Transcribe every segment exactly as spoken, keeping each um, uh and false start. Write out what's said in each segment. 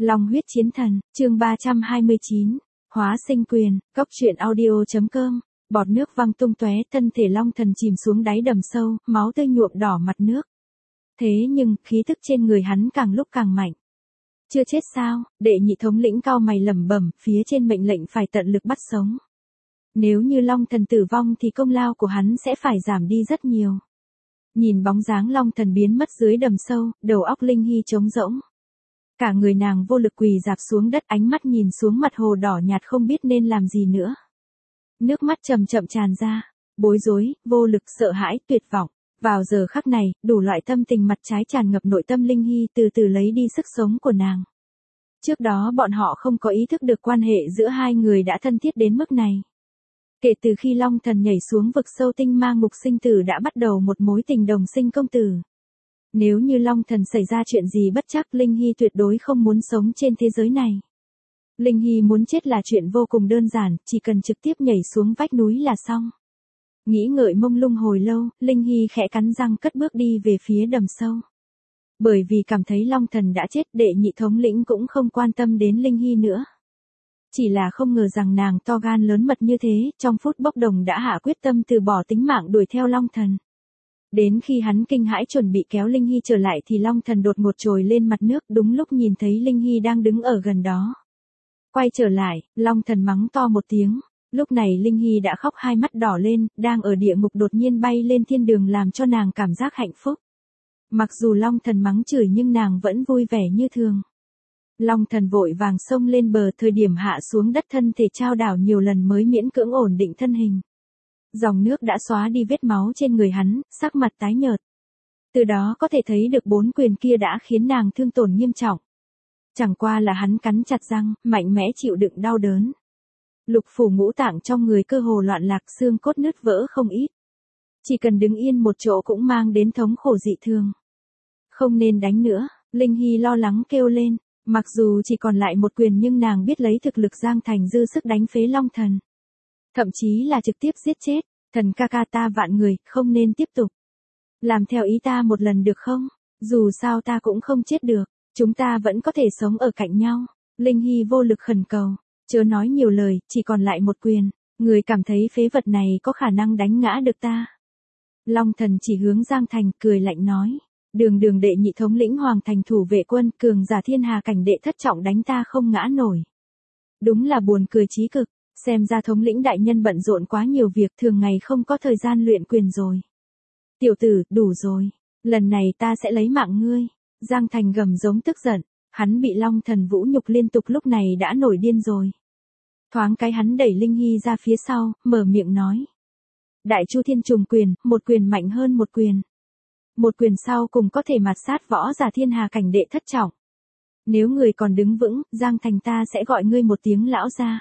Long huyết chiến thần, chương ba trăm hai mươi chín, hóa sinh quyền, cốc truyện audio chấm com, bọt nước văng tung tóe, thân thể long thần chìm xuống đáy đầm sâu, máu tươi nhuộm đỏ mặt nước. Thế nhưng, khí tức trên người hắn càng lúc càng mạnh. Chưa chết sao? Đệ nhị thống lĩnh cao mày lẩm bẩm, phía trên mệnh lệnh phải tận lực bắt sống. Nếu như long thần tử vong thì công lao của hắn sẽ phải giảm đi rất nhiều. Nhìn bóng dáng long thần biến mất dưới đầm sâu, đầu óc Linh Hy trống rỗng. Cả người nàng vô lực quỳ dạp xuống đất, ánh mắt nhìn xuống mặt hồ đỏ nhạt không biết nên làm gì nữa. Nước mắt chậm chậm tràn ra, bối rối, vô lực, sợ hãi, tuyệt vọng. Vào giờ khắc này, đủ loại tâm tình mặt trái tràn ngập nội tâm Linh Hy, từ từ lấy đi sức sống của nàng. Trước đó bọn họ không có ý thức được quan hệ giữa hai người đã thân thiết đến mức này. Kể từ khi Long Thần nhảy xuống vực sâu tinh ma ngục sinh tử đã bắt đầu một mối tình đồng sinh công tử. Nếu như Long Thần xảy ra chuyện gì bất trắc, Linh Hy tuyệt đối không muốn sống trên thế giới này. Linh Hy muốn chết là chuyện vô cùng đơn giản, chỉ cần trực tiếp nhảy xuống vách núi là xong. Nghĩ ngợi mông lung hồi lâu, Linh Hy khẽ cắn răng cất bước đi về phía đầm sâu. Bởi vì cảm thấy Long Thần đã chết, đệ nhị thống lĩnh cũng không quan tâm đến Linh Hy nữa. Chỉ là không ngờ rằng nàng to gan lớn mật như thế, trong phút bốc đồng đã hạ quyết tâm từ bỏ tính mạng đuổi theo Long Thần. Đến khi hắn kinh hãi chuẩn bị kéo Linh Hy trở lại thì Long Thần đột ngột trồi lên mặt nước, đúng lúc nhìn thấy Linh Hy đang đứng ở gần đó. Quay trở lại, Long Thần mắng to một tiếng. Lúc này Linh Hy đã khóc hai mắt đỏ lên, đang ở địa ngục đột nhiên bay lên thiên đường làm cho nàng cảm giác hạnh phúc. Mặc dù Long Thần mắng chửi nhưng nàng vẫn vui vẻ như thường. Long Thần vội vàng xông lên bờ, thời điểm hạ xuống đất thân thể trao đảo nhiều lần mới miễn cưỡng ổn định thân hình. Dòng nước đã xóa đi vết máu trên người hắn, sắc mặt tái nhợt. Từ đó có thể thấy được bốn quyền kia đã khiến nàng thương tổn nghiêm trọng. Chẳng qua là hắn cắn chặt răng, mạnh mẽ chịu đựng đau đớn. Lục phủ ngũ tạng trong người cơ hồ loạn lạc, xương cốt nứt vỡ không ít. Chỉ cần đứng yên một chỗ cũng mang đến thống khổ dị thường. Không nên đánh nữa, Linh Hy lo lắng kêu lên. Mặc dù chỉ còn lại một quyền nhưng nàng biết lấy thực lực Giang Thành dư sức đánh phế Long Thần. Thậm chí là trực tiếp giết chết. Thần ca ca, ta vạn người, không nên tiếp tục. Làm theo ý ta một lần được không? Dù sao ta cũng không chết được. Chúng ta vẫn có thể sống ở cạnh nhau. Linh Hy vô lực khẩn cầu. Chớ nói nhiều lời, chỉ còn lại một quyền. Người cảm thấy phế vật này có khả năng đánh ngã được ta. Long Thần chỉ hướng Giang Thành, cười lạnh nói. Đường đường đệ nhị thống lĩnh hoàng thành thủ vệ quân, cường giả thiên hà cảnh đệ thất trọng đánh ta không ngã nổi. Đúng là buồn cười chí cực, xem ra thống lĩnh đại nhân bận rộn quá nhiều việc, thường ngày không có thời gian luyện quyền rồi. Tiểu tử, đủ rồi, lần này ta sẽ lấy mạng ngươi. Giang Thành gầm giống tức giận, hắn bị Long Thần vũ nhục liên tục lúc này đã nổi điên rồi. Thoáng cái hắn đẩy Linh Hy ra phía sau, mở miệng nói. Đại Chu Thiên Trùng quyền, một quyền mạnh hơn một quyền. Một quyền sau cùng có thể mạt sát võ giả thiên hà cảnh đệ thất trọng. Nếu người còn đứng vững, Giang Thành ta sẽ gọi ngươi một tiếng lão gia.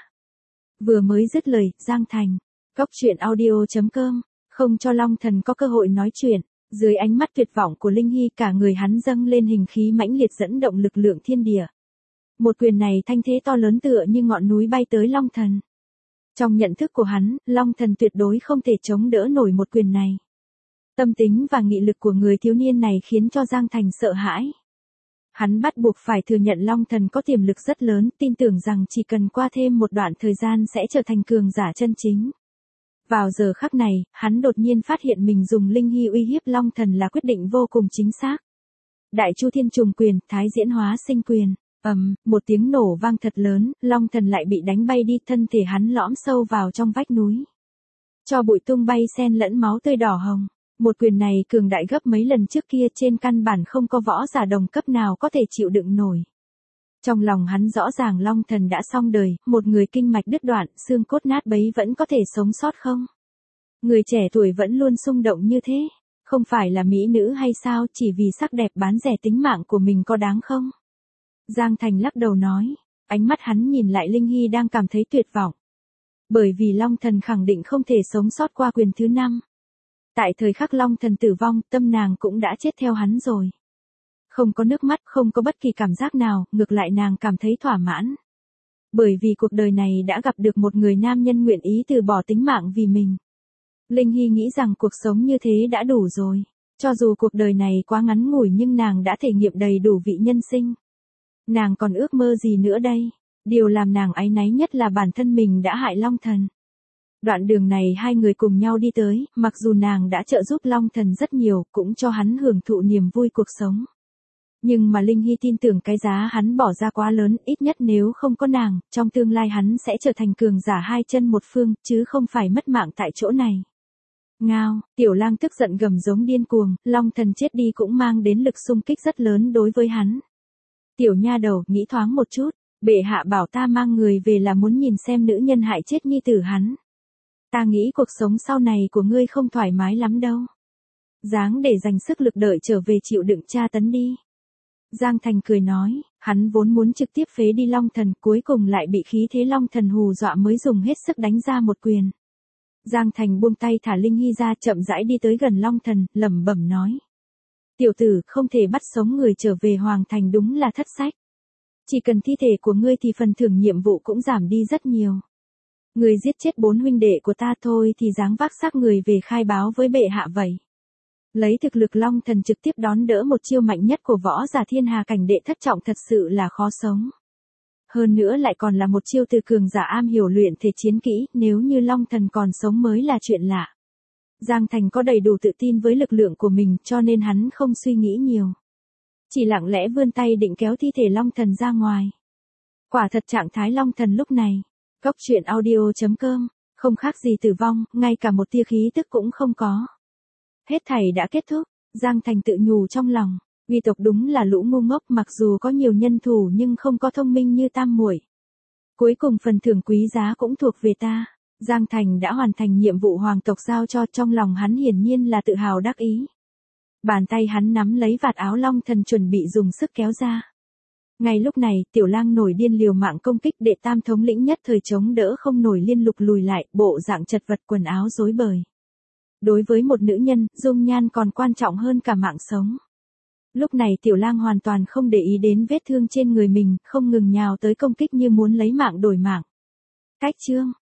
Vừa mới dứt lời, Giang Thành, cốc truyện audio chấm com, không cho Long Thần có cơ hội nói chuyện. Dưới ánh mắt tuyệt vọng của Linh Hy, cả người hắn dâng lên hình khí mãnh liệt dẫn động lực lượng thiên địa. Một quyền này thanh thế to lớn tựa như ngọn núi bay tới Long Thần. Trong nhận thức của hắn, Long Thần tuyệt đối không thể chống đỡ nổi một quyền này. Tâm tính và nghị lực của người thiếu niên này khiến cho Giang Thành sợ hãi. Hắn bắt buộc phải thừa nhận Long Thần có tiềm lực rất lớn, tin tưởng rằng chỉ cần qua thêm một đoạn thời gian sẽ trở thành cường giả chân chính. Vào giờ khắc này, hắn đột nhiên phát hiện mình dùng Linh Hy uy hiếp Long Thần là quyết định vô cùng chính xác. Đại Chu Thiên Trùng quyền, thái diễn hóa sinh quyền. Ầm, um, một tiếng nổ vang thật lớn, Long Thần lại bị đánh bay đi, thân thể hắn lõm sâu vào trong vách núi. Cho bụi tung bay xen lẫn máu tươi đỏ hồng. Một quyền này cường đại gấp mấy lần trước kia, trên căn bản không có võ giả đồng cấp nào có thể chịu đựng nổi. Trong lòng hắn rõ ràng Long Thần đã xong đời, một người kinh mạch đứt đoạn, xương cốt nát bấy vẫn có thể sống sót không? Người trẻ tuổi vẫn luôn xung động như thế, không phải là mỹ nữ hay sao, chỉ vì sắc đẹp bán rẻ tính mạng của mình có đáng không? Giang Thành lắc đầu nói, ánh mắt hắn nhìn lại Linh Hy đang cảm thấy tuyệt vọng. Bởi vì Long Thần khẳng định không thể sống sót qua quyền thứ năm. Tại thời khắc Long Thần tử vong, tâm nàng cũng đã chết theo hắn rồi. Không có nước mắt, không có bất kỳ cảm giác nào, ngược lại nàng cảm thấy thỏa mãn. Bởi vì cuộc đời này đã gặp được một người nam nhân nguyện ý từ bỏ tính mạng vì mình. Linh Hy nghĩ rằng cuộc sống như thế đã đủ rồi. Cho dù cuộc đời này quá ngắn ngủi nhưng nàng đã thể nghiệm đầy đủ vị nhân sinh. Nàng còn ước mơ gì nữa đây? Điều làm nàng áy náy nhất là bản thân mình đã hại Long Thần. Đoạn đường này hai người cùng nhau đi tới, mặc dù nàng đã trợ giúp Long Thần rất nhiều, cũng cho hắn hưởng thụ niềm vui cuộc sống. Nhưng mà Linh Hy tin tưởng cái giá hắn bỏ ra quá lớn, ít nhất nếu không có nàng, trong tương lai hắn sẽ trở thành cường giả hai chân một phương, chứ không phải mất mạng tại chỗ này. Ngao, Tiểu Lang tức giận gầm giống điên cuồng, Long Thần chết đi cũng mang đến lực xung kích rất lớn đối với hắn. Tiểu nha đầu, nghĩ thoáng một chút, bệ hạ bảo ta mang người về là muốn nhìn xem nữ nhân hại chết nhi tử hắn. Ta nghĩ cuộc sống sau này của ngươi không thoải mái lắm đâu. Dáng để dành sức lực đợi trở về chịu đựng tra tấn đi. Giang Thành cười nói, hắn vốn muốn trực tiếp phế đi Long Thần, cuối cùng lại bị khí thế Long Thần hù dọa mới dùng hết sức đánh ra một quyền. Giang Thành buông tay thả Linh Hy ra, chậm rãi đi tới gần Long Thần, lẩm bẩm nói. Tiểu tử, không thể bắt sống người trở về Hoàng Thành đúng là thất sách. Chỉ cần thi thể của ngươi thì phần thưởng nhiệm vụ cũng giảm đi rất nhiều. Người giết chết bốn huynh đệ của ta thôi thì dáng vác xác người về khai báo với bệ hạ vậy. Lấy thực lực Long Thần trực tiếp đón đỡ một chiêu mạnh nhất của võ giả thiên hà cảnh đệ thất trọng thật sự là khó sống. Hơn nữa lại còn là một chiêu từ cường giả am hiểu luyện thể chiến kỹ, nếu như Long Thần còn sống mới là chuyện lạ. Giang Thành có đầy đủ tự tin với lực lượng của mình cho nên hắn không suy nghĩ nhiều. Chỉ lặng lẽ vươn tay định kéo thi thể Long Thần ra ngoài. Quả thật trạng thái Long Thần lúc này. Cốc truyện audio chấm com, không khác gì tử vong, ngay cả một tia khí tức cũng không có. Hết thảy đã kết thúc, Giang Thành tự nhủ trong lòng, uy tộc đúng là lũ ngu ngốc, mặc dù có nhiều nhân thủ nhưng không có thông minh như tam muội. Cuối cùng phần thưởng quý giá cũng thuộc về ta. Giang Thành đã hoàn thành nhiệm vụ hoàng tộc giao cho, trong lòng hắn hiển nhiên là tự hào đắc ý. Bàn tay hắn nắm lấy vạt áo Long Thần chuẩn bị dùng sức kéo ra. Ngay lúc này, Tiểu Lang nổi điên liều mạng công kích, đệ tam thống lĩnh nhất thời chống đỡ không nổi liên lục lùi lại, bộ dạng chật vật quần áo rối bời. Đối với một nữ nhân, dung nhan còn quan trọng hơn cả mạng sống. Lúc này Tiểu Lang hoàn toàn không để ý đến vết thương trên người mình, không ngừng nhào tới công kích như muốn lấy mạng đổi mạng. Cách chương